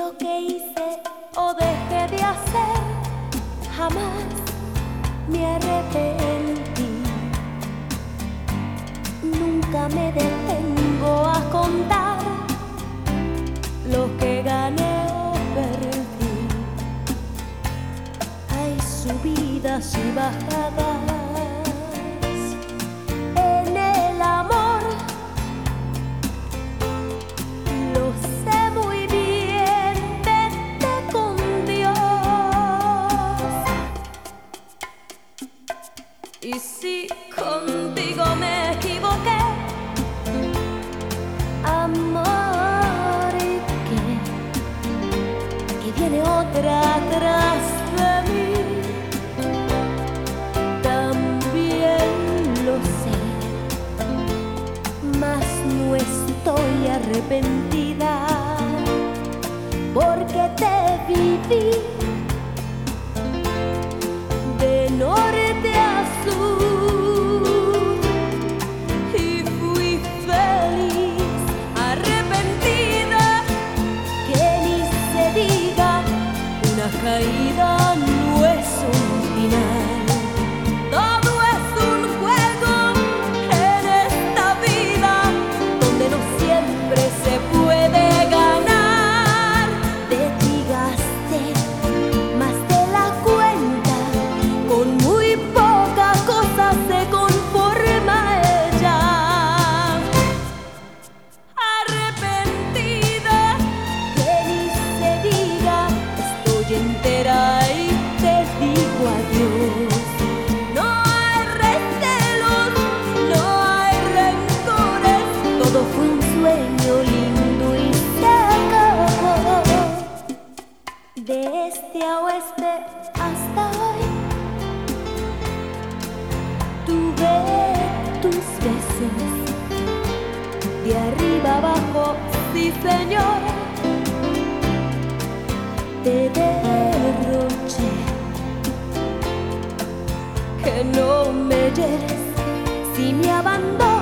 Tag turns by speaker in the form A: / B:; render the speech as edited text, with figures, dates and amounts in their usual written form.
A: lo que hice o dejé de hacer, jamás me arrepentí. Nunca me detengo a contar lo que gané o perdí. Hay subidas y bajadas en el amor, lo sé muy bien, vete con Dios. Y si contigo me equivoqué, amor, ¿y qué? Que viene otra atrás de mí. También lo sé, mas no estoy arrepentida, porque te viví de norte a sur y fui feliz, arrepentida, que ni se diga, una caída no es un final. Todo es un juego en esta vida, donde no siempre se puede ganar. Te gasté más de la cuenta, con muy poca cosa se conforma ella. Arrepentida, que ni se diga, estoy entera y te digo adiós. No hay recelos, no hay rencores, todo fue un sueño lindo y se acabó. De este a oeste hasta hoy tuve tus besos, de arriba abajo, sí señor, te derroché. Que no me hieres si me abandonas.